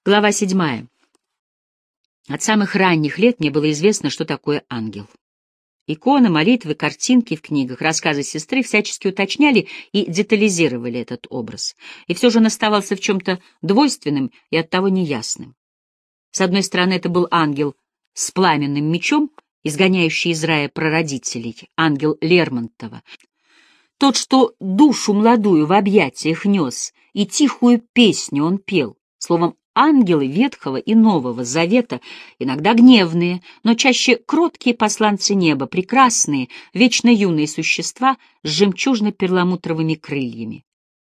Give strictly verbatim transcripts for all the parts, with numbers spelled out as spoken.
Глава седьмая. От самых ранних лет мне было известно, что такое ангел. Иконы, молитвы, картинки в книгах, рассказы сестры всячески уточняли и детализировали этот образ. И все же он оставался в чем-то двойственным и оттого неясным. С одной стороны, это был ангел с пламенным мечом, изгоняющий из рая прародителей, ангел Лермонтова. Тот, что душу молодую в объятиях нес, и тихую песню он пел, словом, ангелы Ветхого и Нового Завета, иногда гневные, но чаще кроткие посланцы неба, прекрасные, вечно юные существа с жемчужно-перламутровыми крыльями.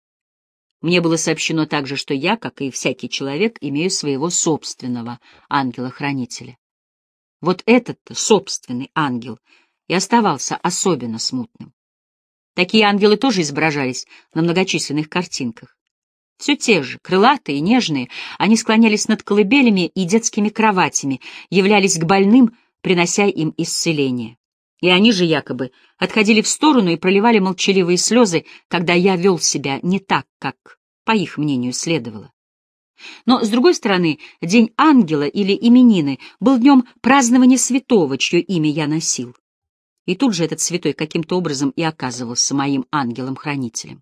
Мне было сообщено также, что я, как и всякий человек, имею своего собственного ангела-хранителя. Вот этот собственный ангел и оставался особенно смутным. Такие ангелы тоже изображались на многочисленных картинках. Все те же, крылатые, нежные, они склонялись над колыбелями и детскими кроватями, являлись к больным, принося им исцеление. И они же якобы отходили в сторону и проливали молчаливые слезы, когда я вел себя не так, как, по их мнению, следовало. Но, с другой стороны, День ангела или именины был днем празднования святого, чье имя я носил. И тут же этот святой каким-то образом и оказывался моим ангелом-хранителем.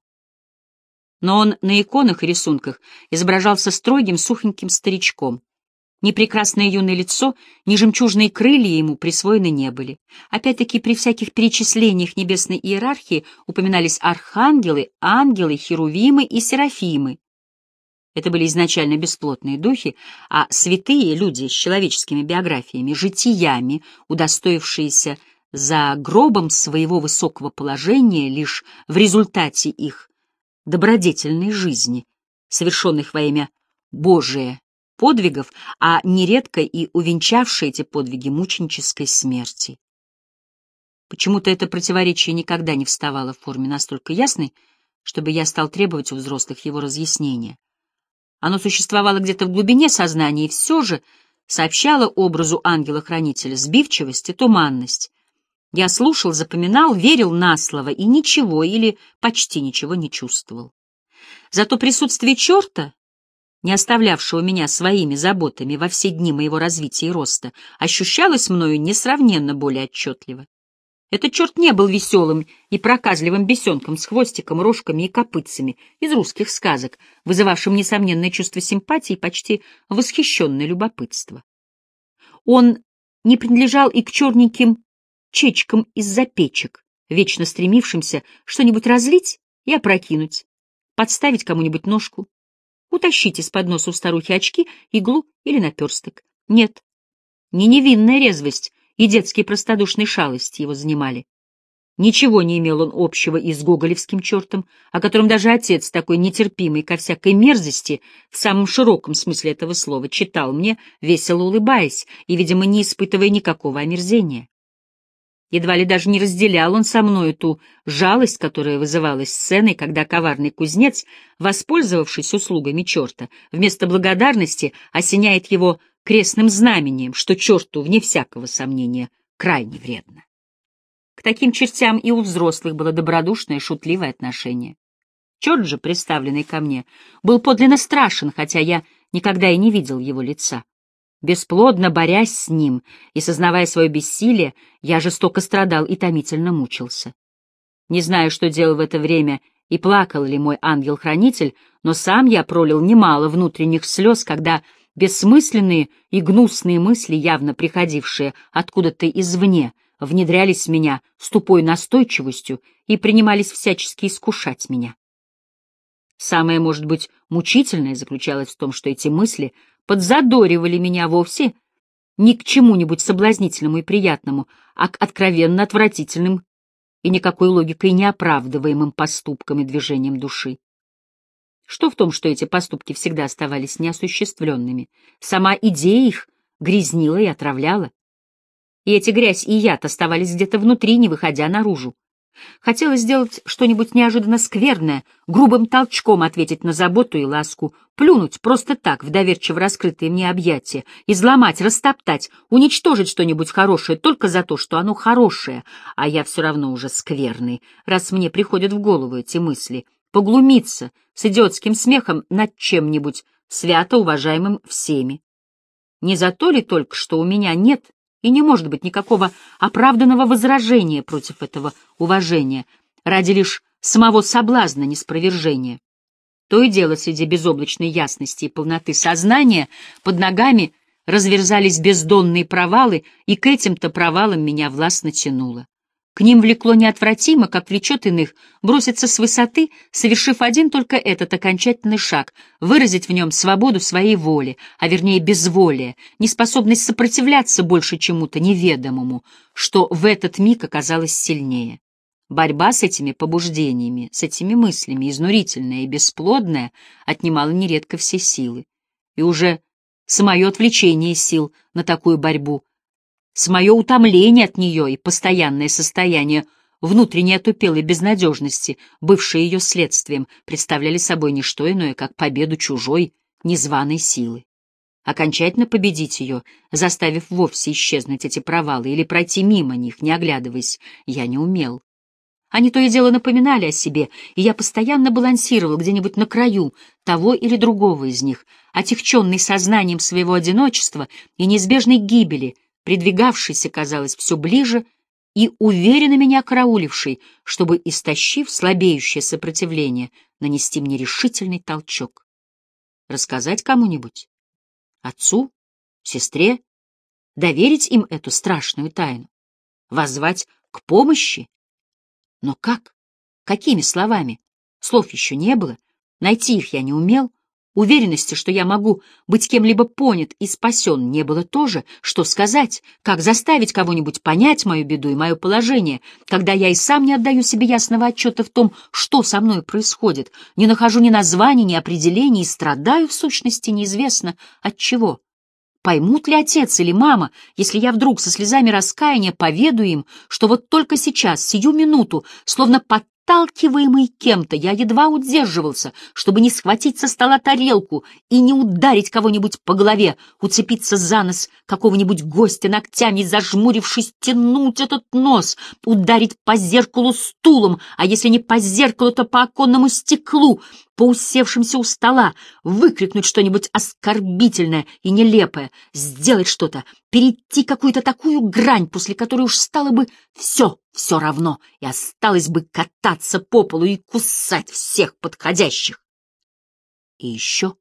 Но он на иконах и рисунках изображался строгим, сухоньким старичком. Ни прекрасное юное лицо, ни жемчужные крылья ему присвоены не были. Опять-таки, при всяких перечислениях небесной иерархии упоминались архангелы, ангелы, херувимы и серафимы. Это были изначально бесплотные духи, а святые люди с человеческими биографиями, житиями, удостоившиеся за гробом своего высокого положения лишь в результате их добродетельной жизни, совершенных во имя Божие подвигов, а нередко и увенчавшие эти подвиги мученической смерти. Почему-то это противоречие никогда не вставало в форме настолько ясной, чтобы я стал требовать у взрослых его разъяснения. Оно существовало где-то в глубине сознания и все же сообщало образу ангела-хранителя сбивчивость и туманность. Я слушал, запоминал, верил на слово и ничего или почти ничего не чувствовал. Зато присутствие черта, не оставлявшего меня своими заботами во все дни моего развития и роста, ощущалось мною несравненно более отчетливо. Этот черт не был веселым и проказливым бесенком с хвостиком, рожками и копытцами из русских сказок, вызывавшим несомненное чувство симпатии и почти восхищенное любопытство. Он не принадлежал и к черненьким чечкам из-за печек, вечно стремившимся что-нибудь разлить и опрокинуть, подставить кому-нибудь ножку, утащить из-под носа у старухи очки, иглу или наперсток. Нет, не невинная резвость и детские простодушные шалости его занимали. Ничего не имел он общего и с гоголевским чертом, о котором даже отец, такой нетерпимый ко всякой мерзости, в самом широком смысле этого слова, читал мне, весело улыбаясь и, видимо, не испытывая никакого омерзения. Едва ли даже не разделял он со мною ту жалость, которая вызывалась сценой, когда коварный кузнец, воспользовавшись услугами черта, вместо благодарности осеняет его крестным знамением, что черту, вне всякого сомнения, крайне вредно. К таким чертям и у взрослых было добродушное, шутливое отношение. Черт же, представленный ко мне, был подлинно страшен, хотя я никогда и не видел его лица. Бесплодно борясь с ним и сознавая свое бессилие, я жестоко страдал и томительно мучился. Не знаю, что делал в это время и плакал ли мой ангел-хранитель, но сам я пролил немало внутренних слез, когда бессмысленные и гнусные мысли, явно приходившие откуда-то извне, внедрялись в меня с тупой настойчивостью и принимались всячески искушать меня. Самое, может быть, мучительное заключалось в том, что эти мысли подзадоривали меня вовсе не к чему-нибудь соблазнительному и приятному, а к откровенно отвратительным и никакой логикой неоправдываемым поступкам и движениям души. Что в том, что эти поступки всегда оставались неосуществленными? Сама идея их грязнила и отравляла. И эти грязь и яд оставались где-то внутри, не выходя наружу. Хотелось сделать что-нибудь неожиданно скверное, грубым толчком ответить на заботу и ласку, плюнуть просто так в доверчиво раскрытые мне объятия, изломать, растоптать, уничтожить что-нибудь хорошее только за то, что оно хорошее, а я все равно уже скверный, раз мне приходят в голову эти мысли, поглумиться с идиотским смехом над чем-нибудь свято уважаемым всеми. Не за то ли только, что у меня нет и не может быть никакого оправданного возражения против этого уважения, ради лишь самого соблазна неспровержения. То и дело среди безоблачной ясности и полноты сознания под ногами разверзались бездонные провалы, и к этим-то провалам меня властно тянуло. К ним влекло неотвратимо, как влечет иных, броситься с высоты, совершив один только этот окончательный шаг, выразить в нем свободу своей воли, а вернее безволие, неспособность сопротивляться больше чему-то неведомому, что в этот миг оказалось сильнее. Борьба с этими побуждениями, с этими мыслями, изнурительная и бесплодная, отнимала нередко все силы. И уже самое отвлечение сил на такую борьбу, самое утомление от нее и постоянное состояние внутренней отупелой безнадежности, бывшие ее следствием, представляли собой не что иное, как победу чужой, незваной силы. Окончательно победить ее, заставив вовсе исчезнуть эти провалы или пройти мимо них, не оглядываясь, я не умел. Они то и дело напоминали о себе, и я постоянно балансировал где-нибудь на краю того или другого из них, отягченный сознанием своего одиночества и неизбежной гибели, придвигавшийся, казалось, все ближе и уверенно меня карауливший, чтобы, истощив слабеющее сопротивление, нанести мне решительный толчок. Рассказать кому-нибудь? Отцу? Сестре? Доверить им эту страшную тайну? Воззвать к помощи? Но как? Какими словами? Слов еще не было, найти их я не умел, уверенности, что я могу быть кем-либо понят и спасен, не было тоже. Что сказать? Как заставить кого-нибудь понять мою беду и мое положение, когда я и сам не отдаю себе ясного отчета в том, что со мной происходит, не нахожу ни названий, ни определений и страдаю, в сущности, неизвестно от чего? Поймут ли отец или мама, если я вдруг со слезами раскаяния поведаю им, что вот только сейчас, сию минуту, словно подталкиваемый кем-то, я едва удерживался, чтобы не схватить со стола тарелку и не ударить кого-нибудь по голове, уцепиться за нос какого-нибудь гостя ногтями и, зажмурившись, тянуть этот нос, ударить по зеркалу стулом, а если не по зеркалу, то по оконному стеклу, по усевшимся у стола, выкрикнуть что-нибудь оскорбительное и нелепое, сделать что-то, перейти какую-то такую грань, после которой уж стало бы все, все равно, и осталось бы кататься по полу и кусать всех подходящих. И еще,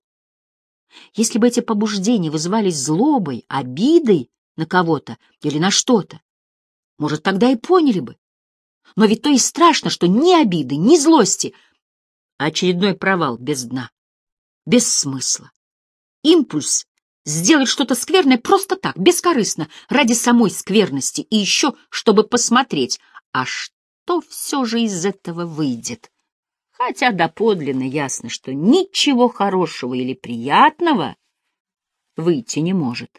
если бы эти побуждения вызывались злобой, обидой на кого-то или на что-то, может, тогда и поняли бы. Но ведь то и страшно, что ни обиды, ни злости — очередной провал без дна, без смысла. Импульс сделать что-то скверное просто так, бескорыстно, ради самой скверности, и еще, чтобы посмотреть, а что все же из этого выйдет. Хотя доподлинно ясно, что ничего хорошего или приятного выйти не может.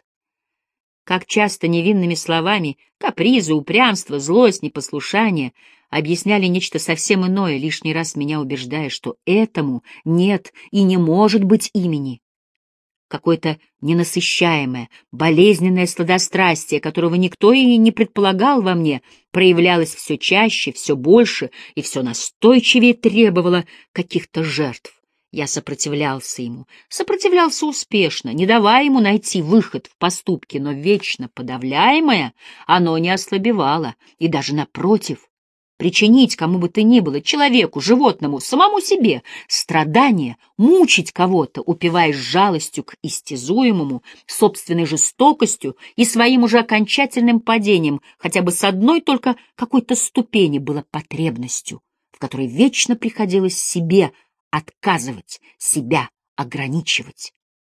Как часто невинными словами капризы, упрямство, злость, непослушание объясняли нечто совсем иное, лишний раз меня убеждая, что этому нет и не может быть имени. Какое-то ненасыщаемое, болезненное сладострастие, которого никто и не предполагал во мне, проявлялось все чаще, все больше и все настойчивее требовало каких-то жертв. Я сопротивлялся ему, сопротивлялся успешно, не давая ему найти выход в поступке, но вечно подавляемое оно не ослабевало, и даже напротив, причинить кому бы то ни было, человеку, животному, самому себе, страдания, мучить кого-то, упиваясь жалостью к истязуемому, собственной жестокостью и своим уже окончательным падением, хотя бы с одной только какой-то ступени было потребностью, в которой вечно приходилось себе отказывать, себя ограничивать.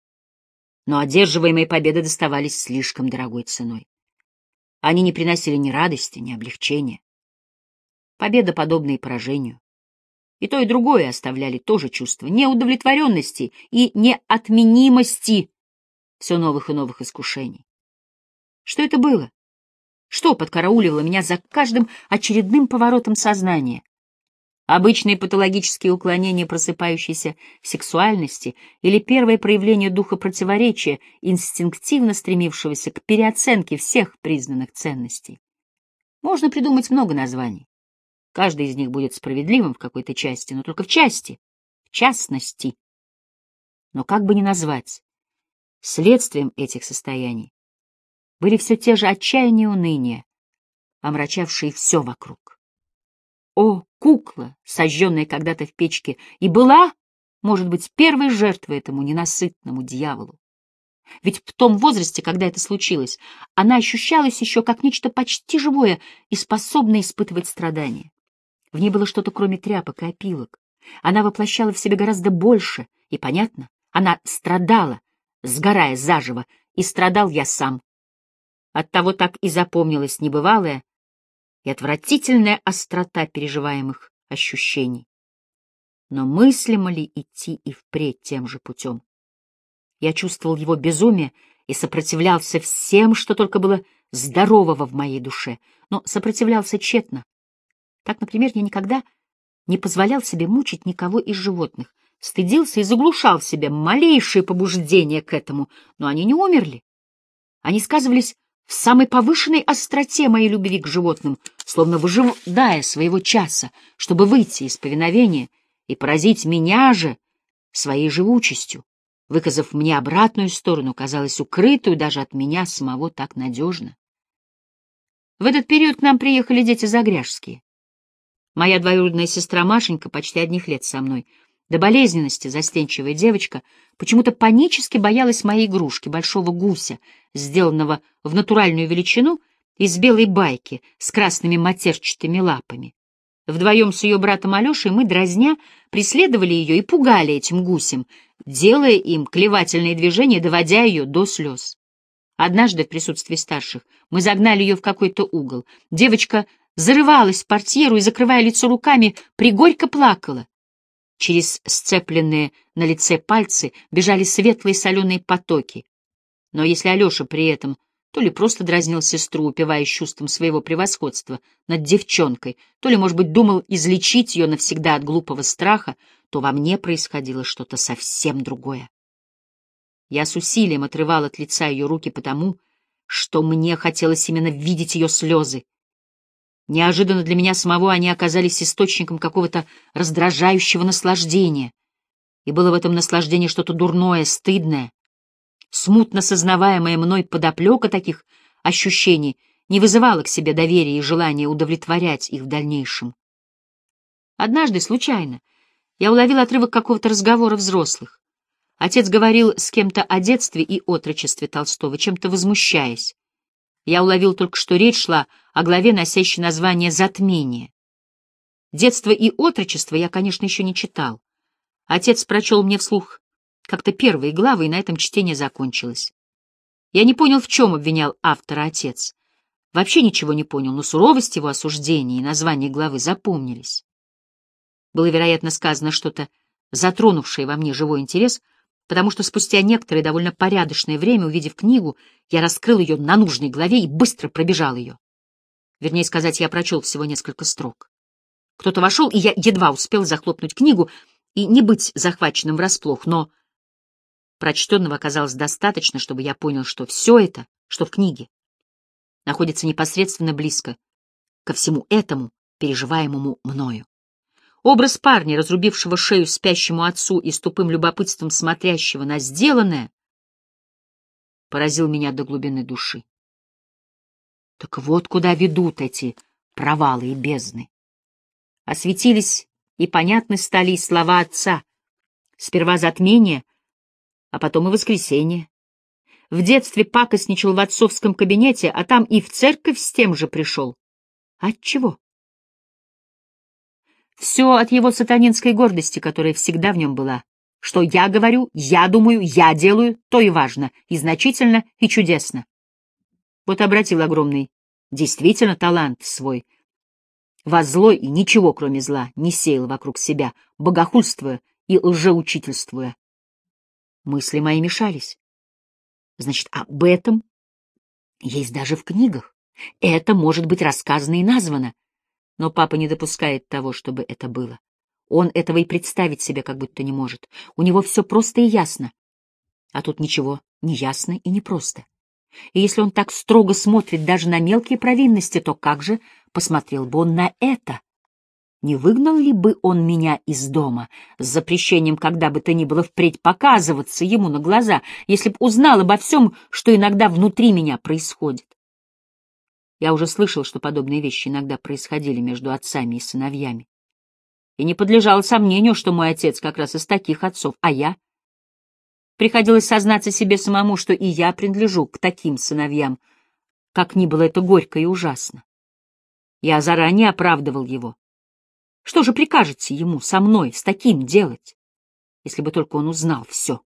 Но одерживаемые победы доставались слишком дорогой ценой. Они не приносили ни радости, ни облегчения. Победа, подобная поражению. И то, и другое оставляли тоже чувство неудовлетворенности и неотменимости все новых и новых искушений. Что это было? Что подкарауливало меня за каждым очередным поворотом сознания? Обычные патологические уклонения просыпающейся сексуальности или первое проявление духа противоречия, инстинктивно стремившегося к переоценке всех признанных ценностей? Можно придумать много названий. Каждый из них будет справедливым в какой-то части, но только в части, в частности. Но как бы ни назвать, следствием этих состояний были все те же отчаяние и уныние, омрачавшие все вокруг. О, кукла, сожженная когда-то в печке, и была, может быть, первой жертвой этому ненасытному дьяволу. Ведь в том возрасте, когда это случилось, она ощущалась еще как нечто почти живое и способное испытывать страдания. В ней было что-то кроме тряпок и опилок. Она воплощала в себе гораздо больше, и, понятно, она страдала, сгорая заживо, и страдал я сам. Оттого так и запомнилась небывалая и отвратительная острота переживаемых ощущений. Но мыслимо ли идти и впредь тем же путем? Я чувствовал его безумие и сопротивлялся всем, что только было здорового в моей душе, но сопротивлялся тщетно. Так, например, я никогда не позволял себе мучить никого из животных, стыдился и заглушал в себе малейшие побуждения к этому, но они не умерли. Они сказывались в самой повышенной остроте моей любви к животным, словно выжидая своего часа, чтобы выйти из повиновения и поразить меня же своей живучестью, выказав мне обратную сторону, казалось, укрытую даже от меня самого так надежно. В этот период к нам приехали дети Загряжские. Моя двоюродная сестра Машенька, почти одних лет со мной, до болезненности застенчивая девочка, почему-то панически боялась моей игрушки, большого гуся, сделанного в натуральную величину из белой байки с красными матерчатыми лапами. Вдвоем с ее братом Алешей мы, дразня, преследовали ее и пугали этим гусем, делая им клевательные движения, доводя ее до слез. Однажды в присутствии старших мы загнали ее в какой-то угол. Девочка зарывалась в портьеру и, закрывая лицо руками, пригорько плакала. Через сцепленные на лице пальцы бежали светлые соленые потоки. Но если Алеша при этом то ли просто дразнил сестру, упиваясь чувством своего превосходства над девчонкой, то ли, может быть, думал излечить ее навсегда от глупого страха, то во мне происходило что-то совсем другое. Я с усилием отрывал от лица ее руки потому, что мне хотелось именно видеть ее слезы. Неожиданно для меня самого они оказались источником какого-то раздражающего наслаждения, и было в этом наслаждении что-то дурное, стыдное. Смутно сознаваемая мной подоплека таких ощущений не вызывала к себе доверия и желания удовлетворять их в дальнейшем. Однажды, случайно, я уловил отрывок какого-то разговора взрослых. Отец говорил с кем-то о детстве и отрочестве Толстого, чем-то возмущаясь. Я уловил только, что речь шла о главе, носящей название «Затмение». «Детство и отрочество» я, конечно, еще не читал. Отец прочел мне вслух как-то первые главы, и на этом чтение закончилось. Я не понял, в чем обвинял автора отец. Вообще ничего не понял, но суровость его осуждения и название главы запомнились. Было, вероятно, сказано что-то, затронувшее во мне живой интерес, потому что спустя некоторое довольно порядочное время, увидев книгу, я раскрыл ее на нужной главе и быстро пробежал ее. Вернее сказать, я прочел всего несколько строк. Кто-то вошел, и я едва успел захлопнуть книгу и не быть захваченным врасплох, но прочтенного оказалось достаточно, чтобы я понял, что все это, что в книге, находится непосредственно близко ко всему этому, переживаемому мною. Образ парня, разрубившего шею спящему отцу и с тупым любопытством смотрящего на сделанное, поразил меня до глубины души. Так вот куда ведут эти провалы и бездны. Осветились и понятны стали и слова отца. Сперва затмение, а потом и воскресенье. В детстве пакостничал в отцовском кабинете, а там и в церковь с тем же пришел. Отчего? Все от его сатанинской гордости, которая всегда в нем была. Что я говорю, я думаю, я делаю, то и важно, и значительно, и чудесно. Вот обратил огромный, действительно талант свой во зло и ничего, кроме зла, не сеял вокруг себя, богохульствуя и лжеучительствуя. Мысли мои мешались. Значит, об этом есть даже в книгах. Это может быть рассказано и названо. Но папа не допускает того, чтобы это было. Он этого и представить себе как будто не может. У него все просто и ясно. А тут ничего не ясно и не просто. И если он так строго смотрит даже на мелкие провинности, то как же посмотрел бы он на это? Не выгнал ли бы он меня из дома с запрещением когда бы то ни было впредь показываться ему на глаза, если б узнал обо всем, что иногда внутри меня происходит? Я уже слышал, что подобные вещи иногда происходили между отцами и сыновьями. И не подлежало сомнению, что мой отец как раз из таких отцов, а я... Приходилось сознаться себе самому, что и я принадлежу к таким сыновьям, как ни было это горько и ужасно. Я заранее оправдывал его. Что же прикажете ему со мной, с таким делать, если бы только он узнал все?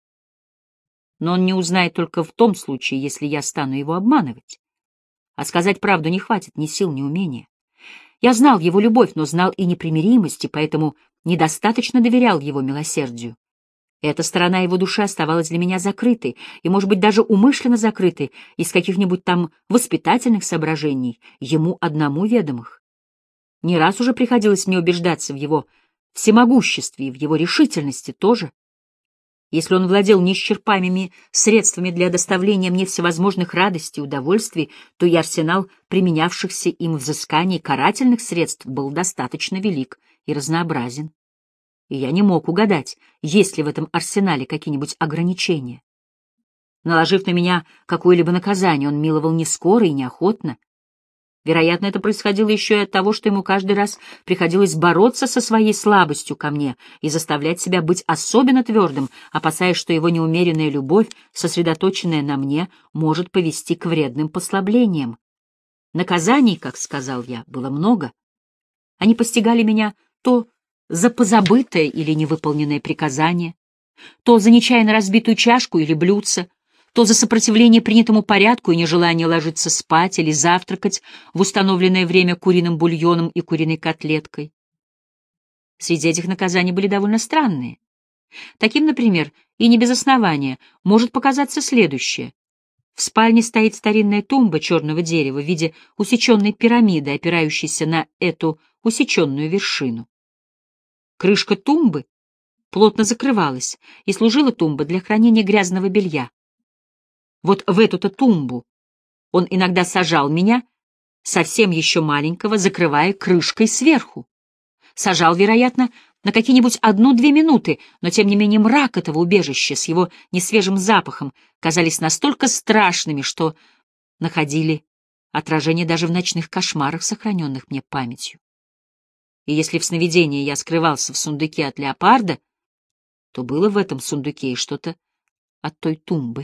Но он не узнает только в том случае, если я стану его обманывать. А сказать правду не хватит ни сил, ни умения. Я знал его любовь, но знал и непримиримость, и поэтому недостаточно доверял его милосердию. Эта сторона его души оставалась для меня закрытой, и, может быть, даже умышленно закрытой, из каких-нибудь там воспитательных соображений, ему одному ведомых. Не раз уже приходилось мне убеждаться в его всемогуществе и в его решительности тоже. Если он владел неисчерпаемыми средствами для доставления мне всевозможных радостей и удовольствий, то и арсенал применявшихся им взысканий карательных средств был достаточно велик и разнообразен. И я не мог угадать, есть ли в этом арсенале какие-нибудь ограничения. Наложив на меня какое-либо наказание, он миловал не скоро и неохотно. Вероятно, это происходило еще и от того, что ему каждый раз приходилось бороться со своей слабостью ко мне и заставлять себя быть особенно твердым, опасаясь, что его неумеренная любовь, сосредоточенная на мне, может повести к вредным послаблениям. Наказаний, как сказал я, было много. Они постигали меня то за позабытое или невыполненное приказание, то за нечаянно разбитую чашку или блюдце, то за сопротивление принятому порядку и нежелание ложиться спать или завтракать в установленное время куриным бульоном и куриной котлеткой. Среди этих наказаний были довольно странные. Таким, например, и не без основания, может показаться следующее. В спальне стоит старинная тумба черного дерева в виде усеченной пирамиды, опирающейся на эту усеченную вершину. Крышка тумбы плотно закрывалась, и служила тумба для хранения грязного белья. Вот в эту-то тумбу он иногда сажал меня, совсем еще маленького, закрывая крышкой сверху. Сажал, вероятно, на какие-нибудь одну-две минуты, но тем не менее мрак этого убежища с его несвежим запахом казались настолько страшными, что находили отражение даже в ночных кошмарах, сохраненных мне памятью. И если в сновидении я скрывался в сундуке от леопарда, то было в этом сундуке и что-то от той тумбы.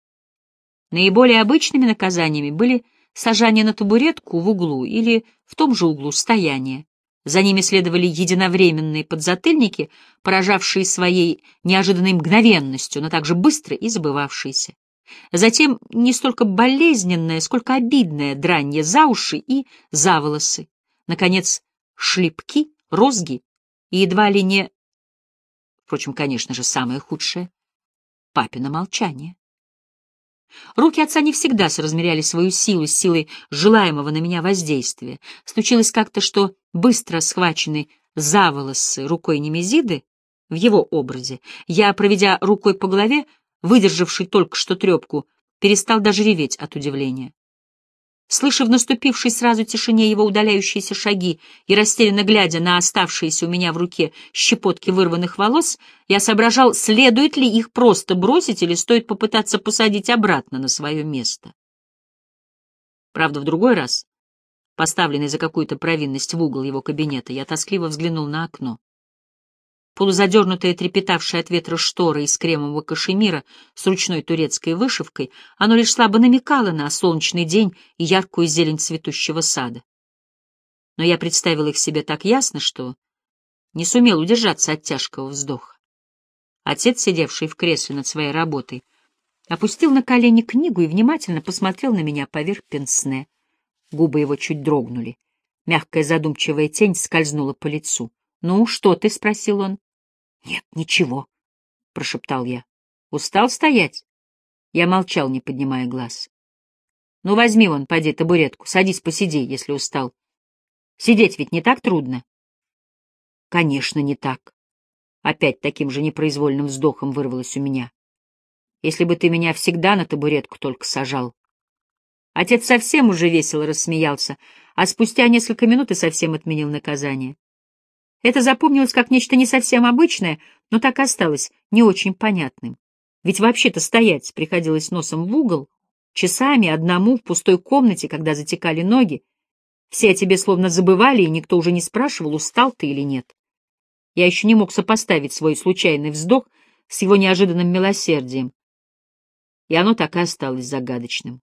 Наиболее обычными наказаниями были сажание на табуретку в углу или в том же углу стояние. За ними следовали единовременные подзатыльники, поражавшие своей неожиданной мгновенностью, но также быстро и забывавшиеся. Затем не столько болезненное, сколько обидное дранье за уши и за волосы. Наконец, шлепки, розги и едва ли не... Впрочем, конечно же, самое худшее — папино молчание. Руки отца не всегда соразмеряли свою силу с силой желаемого на меня воздействия. Случилось как-то, что быстро схваченный за волосы рукой Немезиды в его образе, я, проведя рукой по голове, выдержавший только что трепку, перестал даже реветь от удивления. Слыша в наступившей сразу тишине его удаляющиеся шаги и растерянно глядя на оставшиеся у меня в руке щепотки вырванных волос, я соображал, следует ли их просто бросить или стоит попытаться посадить обратно на свое место. Правда, в другой раз, поставленный за какую-то провинность в угол его кабинета, я тоскливо взглянул на окно. Полузадернутая, трепетавшая от ветра штора из кремового кашемира с ручной турецкой вышивкой, оно лишь слабо намекало на солнечный день и яркую зелень цветущего сада. Но я представил их себе так ясно, что не сумел удержаться от тяжкого вздоха. Отец, сидевший в кресле над своей работой, опустил на колени книгу и внимательно посмотрел на меня поверх пенсне. Губы его чуть дрогнули. Мягкая задумчивая тень скользнула по лицу. «Ну, что ты?» — спросил он. «Нет, ничего», — прошептал я. «Устал стоять?» Я молчал, не поднимая глаз. «Ну, возьми вон, поди, табуретку, садись, посиди, если устал. Сидеть ведь не так трудно?» «Конечно, не так». Опять таким же непроизвольным вздохом вырвалось у меня. «Если бы ты меня всегда на табуретку только сажал». Отец совсем уже весело рассмеялся, а спустя несколько минут и совсем отменил наказание. Это запомнилось как нечто не совсем обычное, но так и осталось не очень понятным. Ведь вообще-то стоять приходилось носом в угол, часами одному в пустой комнате, когда затекали ноги. Все о тебе словно забывали, и никто уже не спрашивал, устал ты или нет. Я еще не мог сопоставить свой случайный вздох с его неожиданным милосердием, и оно так и осталось загадочным.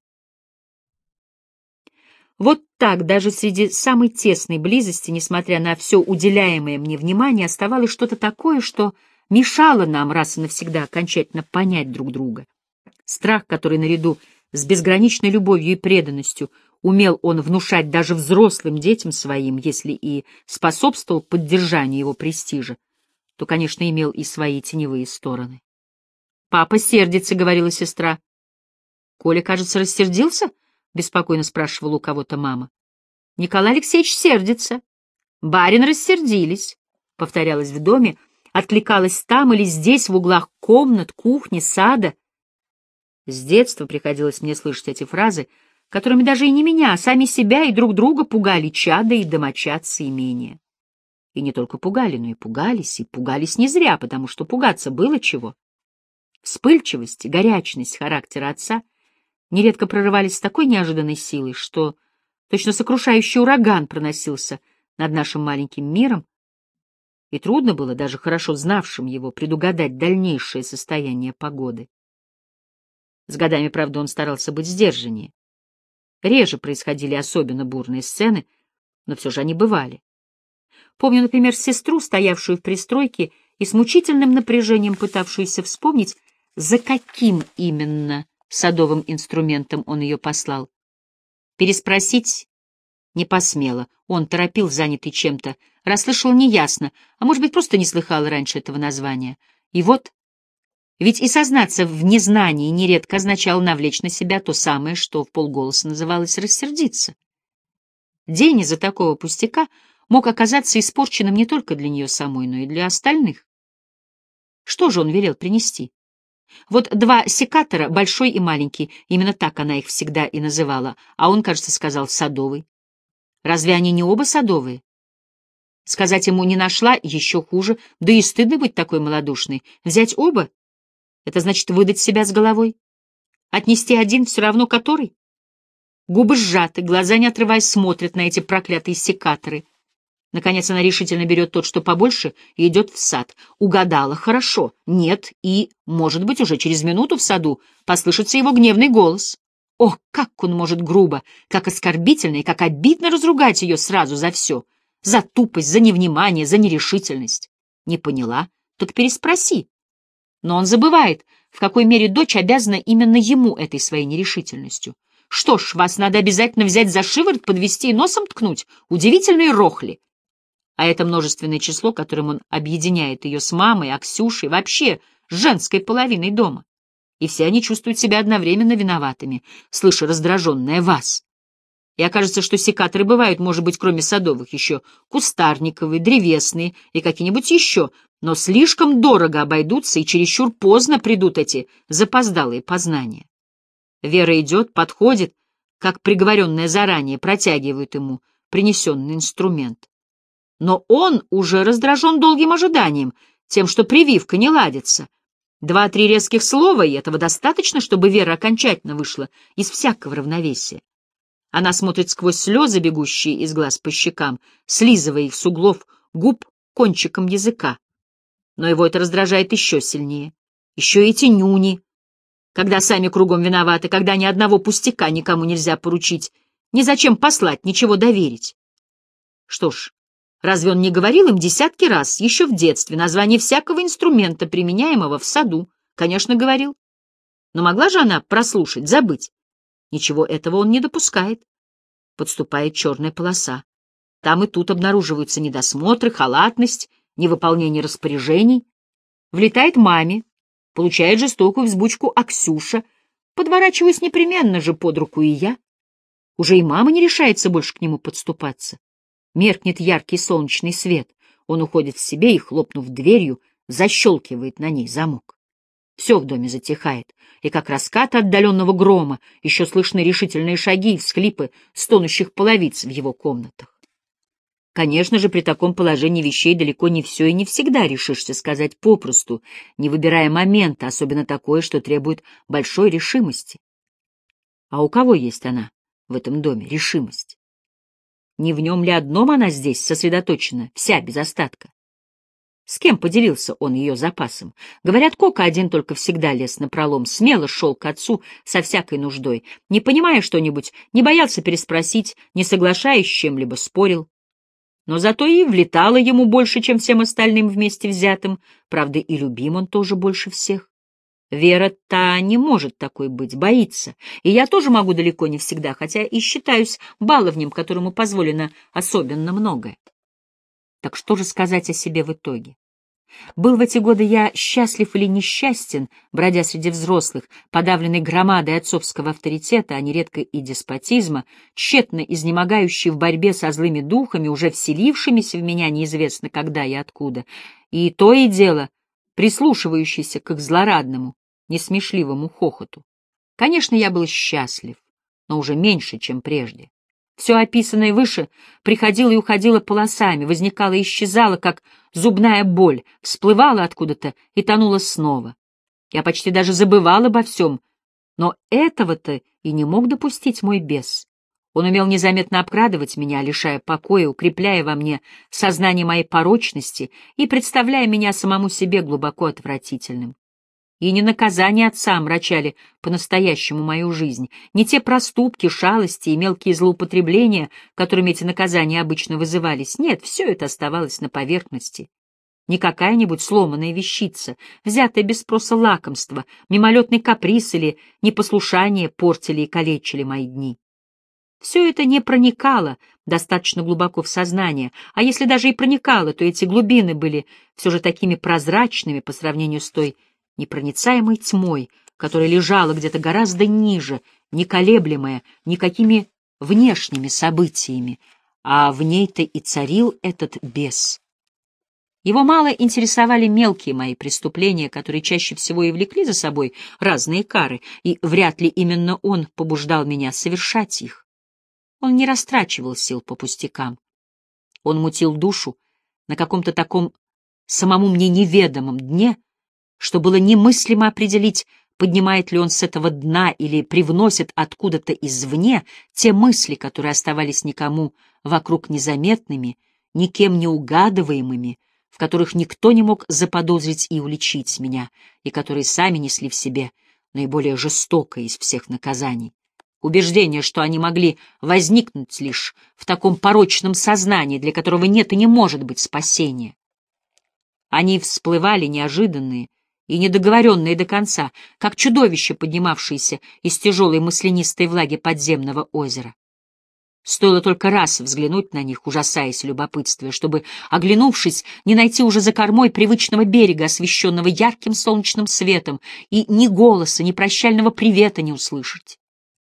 Вот так, даже среди самой тесной близости, несмотря на все уделяемое мне внимание, оставалось что-то такое, что мешало нам раз и навсегда окончательно понять друг друга. Страх, который наряду с безграничной любовью и преданностью умел он внушать даже взрослым детям своим, если и способствовал поддержанию его престижа, то, конечно, имел и свои теневые стороны. «Папа сердится», — говорила сестра. «Коля, кажется, рассердился?» — беспокойно спрашивала у кого-то мама. «Николай Алексеевич сердится. Барин рассердились», — повторялось в доме, откликалось там или здесь, в углах комнат, кухни, сада. С детства приходилось мне слышать эти фразы, которыми даже и не меня, а сами себя и друг друга пугали чада и домочадцы имения. И не только пугали, но и пугались, и пугались не зря, потому что пугаться было чего. Вспыльчивость и горячность характера отца нередко прорывались с такой неожиданной силой, что точно сокрушающий ураган проносился над нашим маленьким миром, и трудно было даже хорошо знавшим его предугадать дальнейшее состояние погоды. С годами, правда, он старался быть сдержаннее. Реже происходили особенно бурные сцены, но все же они бывали. Помню, например, сестру, стоявшую в пристройке и с мучительным напряжением пытавшуюся вспомнить, за каким именно садовым инструментом он ее послал. Переспросить не посмела. Он торопил, занятый чем-то, расслышал неясно, а может быть, просто не слыхал раньше этого названия. И вот, ведь и сознаться в незнании нередко означало навлечь на себя то самое, что в полголоса называлось рассердиться. День из-за такого пустяка мог оказаться испорченным не только для нее самой, но и для остальных. Что же он велел принести? Вот два секатора, большой и маленький, именно так она их всегда и называла, а он, кажется, сказал «садовый». Разве они не оба садовые? Сказать ему «не нашла» еще хуже, да и стыдно быть такой малодушной. Взять оба — это значит выдать себя с головой. Отнести один все равно который. Губы сжаты, глаза, не отрываясь, смотрят на эти проклятые секаторы. Наконец она решительно берет тот, что побольше, и идет в сад. Угадала, хорошо. Нет, и, может быть, уже через минуту в саду послышится его гневный голос. Ох, как он может грубо, как оскорбительно и как обидно разругать ее сразу за все. За тупость, за невнимание, за нерешительность. Не поняла? Так переспроси. Но он забывает, в какой мере дочь обязана именно ему этой своей нерешительностью. Что ж, вас надо обязательно взять за шиворот, подвести и носом ткнуть. Удивительные рохли. А это множественное число, которым он объединяет ее с мамой, Аксюшей, вообще с женской половиной дома. И все они чувствуют себя одновременно виноватыми, слыша раздраженное «вас». И окажется, что секаторы бывают, может быть, кроме садовых, еще кустарниковые, древесные и какие-нибудь еще, но слишком дорого обойдутся и чересчур поздно придут эти запоздалые познания. Вера идет, подходит, как приговоренная заранее, протягивает ему принесенный инструмент. Но он уже раздражен долгим ожиданием, тем, что прививка не ладится. Два-три резких слова, и этого достаточно, чтобы Вера окончательно вышла из всякого равновесия. Она смотрит сквозь слезы, бегущие из глаз по щекам, слизывая их с углов губ кончиком языка. Но его это раздражает еще сильнее. Еще эти нюни, когда сами кругом виноваты, когда ни одного пустяка никому нельзя поручить, ни зачем послать, ничего доверить. Что ж, разве он не говорил им десятки раз, еще в детстве, название всякого инструмента, применяемого в саду? Конечно, говорил. Но могла же она прослушать, забыть? Ничего этого он не допускает. Подступает черная полоса. Там и тут обнаруживаются недосмотры, халатность, невыполнение распоряжений. Влетает маме, получает жестокую взбучку Аксюша. Подворачиваюсь непременно же под руку и я. Уже и мама не решается больше к нему подступаться. Меркнет яркий солнечный свет. Он уходит в себе и, хлопнув дверью, защелкивает на ней замок. Все в доме затихает, и как раскаты отдаленного грома еще слышны решительные шаги и всхлипы стонущих половиц в его комнатах. Конечно же, при таком положении вещей далеко не все и не всегда решишься сказать попросту, не выбирая момента, особенно такое, что требует большой решимости. А у кого есть она в этом доме, решимость? Не в нем ли одном она здесь сосредоточена, вся без остатка? С кем поделился он ее запасом? Говорят, Кока один только всегда лез напролом, смело шел к отцу со всякой нуждой, не понимая что-нибудь, не боялся переспросить, не соглашаясь с чем-либо спорил. Но зато и влетало ему больше, чем всем остальным вместе взятым, правда, и любим он тоже больше всех. Вера-то не может такой быть, боится, и я тоже могу далеко не всегда, хотя и считаюсь баловнем, которому позволено особенно многое. Так что же сказать о себе в итоге? Был в эти годы я счастлив или несчастен, бродя среди взрослых, подавленный громадой отцовского авторитета, а нередко и деспотизма, тщетно изнемогающий в борьбе со злыми духами, уже вселившимися в меня неизвестно когда и откуда, и то и дело прислушивающийся к их злорадному, несмешливому хохоту. Конечно, я был счастлив, но уже меньше, чем прежде. Все описанное выше приходило и уходило полосами, возникало и исчезало, как зубная боль, всплывало откуда-то и тонуло снова. Я почти даже забывал обо всем, но этого-то и не мог допустить мой бес. Он умел незаметно обкрадывать меня, лишая покоя, укрепляя во мне сознание моей порочности и представляя меня самому себе глубоко отвратительным. И не наказания отца омрачали по-настоящему мою жизнь, не те проступки, шалости и мелкие злоупотребления, которыми эти наказания обычно вызывались. Нет, все это оставалось на поверхности. Не какая-нибудь сломанная вещица, взятая без спроса лакомство, мимолетный каприз или непослушание портили и калечили мои дни. Все это не проникало достаточно глубоко в сознание, а если даже и проникало, то эти глубины были все же такими прозрачными по сравнению с той непроницаемой тьмой, которая лежала где-то гораздо ниже, не колеблемая никакими внешними событиями, а в ней-то и царил этот бес. Его мало интересовали мелкие мои преступления, которые чаще всего и влекли за собой разные кары, и вряд ли именно он побуждал меня совершать их. Он не растрачивал сил по пустякам. Он мутил душу на каком-то таком самому мне неведомом дне, что было немыслимо определить, поднимает ли он с этого дна или привносит откуда-то извне те мысли, которые оставались никому вокруг незаметными, никем не угадываемыми, в которых никто не мог заподозрить и уличить меня, и которые сами несли в себе наиболее жестокое из всех наказаний. Убеждение, что они могли возникнуть лишь в таком порочном сознании, для которого нет и не может быть спасения. Они всплывали неожиданные и недоговоренные до конца, как чудовища, поднимавшиеся из тяжелой маслянистой влаги подземного озера. Стоило только раз взглянуть на них, ужасаясь любопытствуя, чтобы, оглянувшись, не найти уже за кормой привычного берега, освещенного ярким солнечным светом, и ни голоса, ни прощального привета не услышать.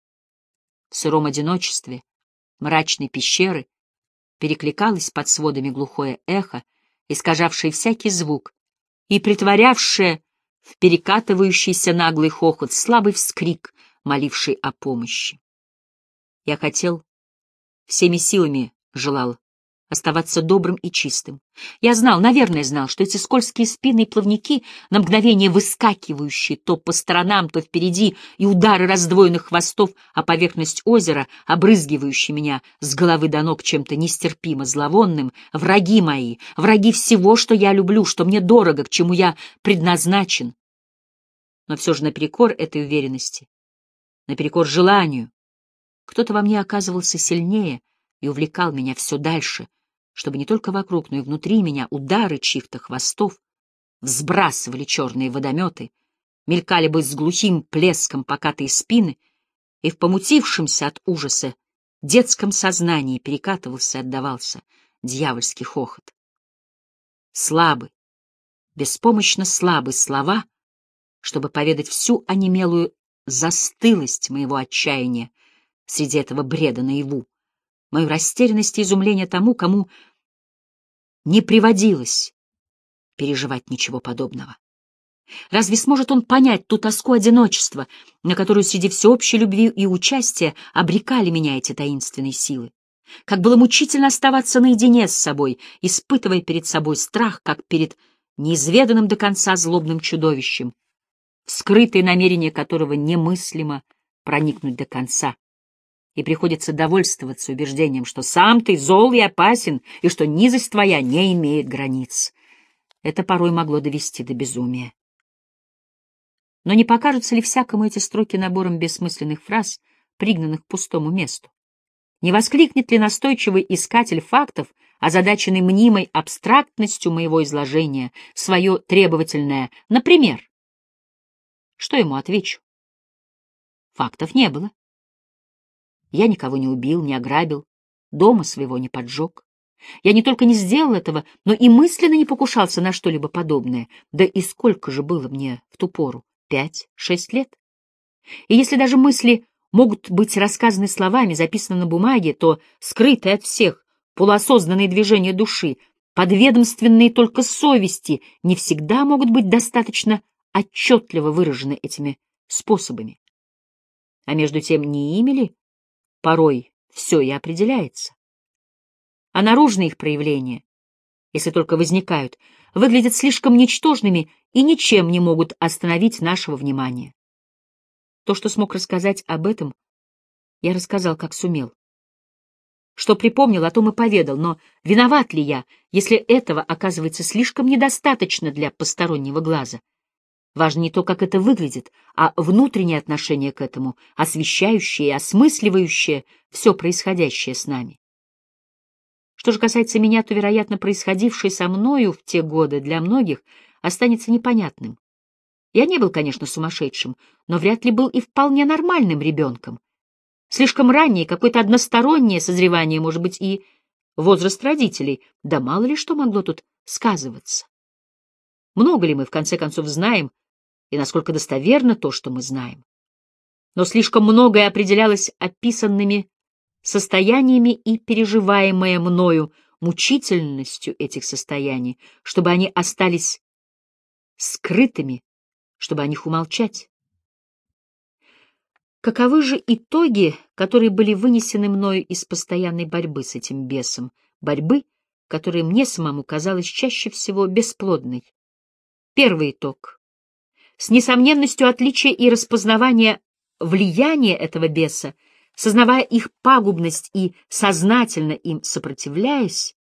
В сыром одиночестве мрачной пещеры перекликалось под сводами глухое эхо, искажавшее всякий звук, и притворявшее в перекатывающийся наглый хохот слабый вскрик, моливший о помощи. Я хотел, всеми силами желал оставаться добрым и чистым. Я знал, наверное знал, что эти скользкие спины и плавники, на мгновение выскакивающие то по сторонам, то впереди, и удары раздвоенных хвостов о поверхность озера, обрызгивающие меня с головы до ног чем-то нестерпимо зловонным, враги мои, враги всего, что я люблю, что мне дорого, к чему я предназначен. Но все же наперекор этой уверенности, наперекор желанию, кто-то во мне оказывался сильнее и увлекал меня все дальше, чтобы не только вокруг, но и внутри меня удары чьих-то хвостов взбрасывали черные водометы, мелькали бы с глухим плеском покатые спины, и в помутившемся от ужаса детском сознании перекатывался и отдавался дьявольский хохот. Слабый, беспомощно слабые слова, чтобы поведать всю онемелую застылость моего отчаяния среди этого бреда наяву, мою растерянность и изумление тому, кому не приводилось переживать ничего подобного. Разве сможет он понять ту тоску одиночества, на которую среди всеобщей любви и участия обрекали меня эти таинственные силы? Как было мучительно оставаться наедине с собой, испытывая перед собой страх, как перед неизведанным до конца злобным чудовищем, в скрытые намерения которого немыслимо проникнуть до конца. И приходится довольствоваться убеждением, что сам ты зол и опасен, и что низость твоя не имеет границ. Это порой могло довести до безумия. Но не покажутся ли всякому эти строки набором бессмысленных фраз, пригнанных к пустому месту? Не воскликнет ли настойчивый искатель фактов, озадаченный мнимой абстрактностью моего изложения, свое требовательное «например»? Что ему отвечу? Фактов не было. Я никого не убил, не ограбил, дома своего не поджег. Я не только не сделал этого, но и мысленно не покушался на что-либо подобное. Да и сколько же было мне в ту пору? Пять, шесть лет? И если даже мысли могут быть рассказаны словами, записаны на бумаге, то скрытые от всех полуосознанные движения души, подведомственные только совести, не всегда могут быть достаточно отчетливо выражены этими способами. А между тем не ими ли порой все и определяется? А наружные их проявления, если только возникают, выглядят слишком ничтожными и ничем не могут остановить нашего внимания. То, что смог рассказать об этом, я рассказал, как сумел. Что припомнил, о том и поведал, но виноват ли я, если этого оказывается слишком недостаточно для постороннего глаза? Важно не то, как это выглядит, а внутреннее отношение к этому, освещающее и осмысливающее все происходящее с нами. Что же касается меня, то, вероятно, происходившее со мною в те годы для многих останется непонятным. Я не был, конечно, сумасшедшим, но вряд ли был и вполне нормальным ребенком. Слишком раннее, какое-то одностороннее созревание, может быть, и возраст родителей, да мало ли что могло тут сказываться. Много ли мы, в конце концов, знаем, и насколько достоверно то, что мы знаем? Но слишком многое определялось описанными состояниями и переживаемое мною мучительностью этих состояний, чтобы они остались скрытыми, чтобы о них умолчать. Каковы же итоги, которые были вынесены мною из постоянной борьбы с этим бесом, борьбы, которая мне самому казалась чаще всего бесплодной? Первый итог. С несомненностью отличия и распознавания влияния этого беса, сознавая их пагубность и сознательно им сопротивляясь,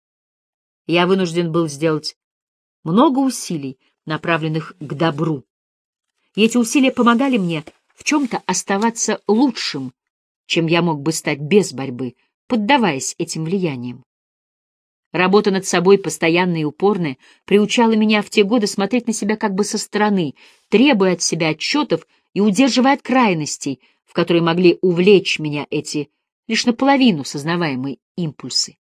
я вынужден был сделать много усилий, направленных к добру. И эти усилия помогали мне в чем-то оставаться лучшим, чем я мог бы стать без борьбы, поддаваясь этим влияниям. Работа над собой, постоянная и упорная, приучала меня в те годы смотреть на себя как бы со стороны, требуя от себя отчетов и удерживая от крайностей, в которые могли увлечь меня эти лишь наполовину сознаваемые импульсы.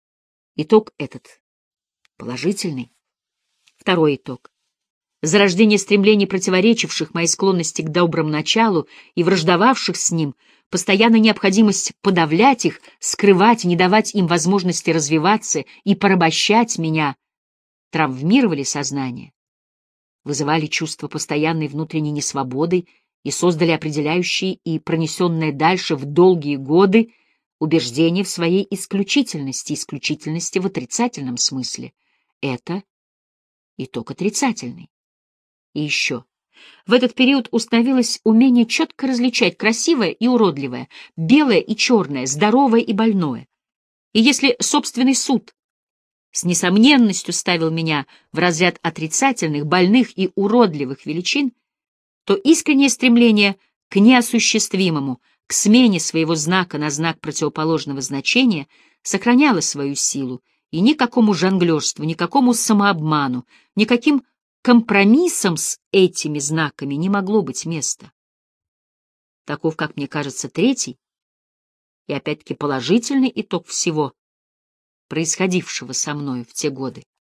Итог этот положительный. Второй итог. Зарождение стремлений, противоречивших моей склонности к доброму началу и враждовавших с ним, постоянная необходимость подавлять их, скрывать, не давать им возможности развиваться и порабощать меня, травмировали сознание, вызывали чувство постоянной внутренней несвободы и создали определяющие и пронесенное дальше в долгие годы убеждение в своей исключительности, исключительности в отрицательном смысле. Это итог отрицательный. И еще. В этот период установилось умение четко различать красивое и уродливое, белое и черное, здоровое и больное. И если собственный суд с несомненностью ставил меня в разряд отрицательных, больных и уродливых величин, то искреннее стремление к неосуществимому, к смене своего знака на знак противоположного значения сохраняло свою силу, и никакому жонглерству, никакому самообману, никаким компромиссом с этими знаками не могло быть места. Таков, как мне кажется, третий и опять-таки положительный итог всего происходившего со мною в те годы.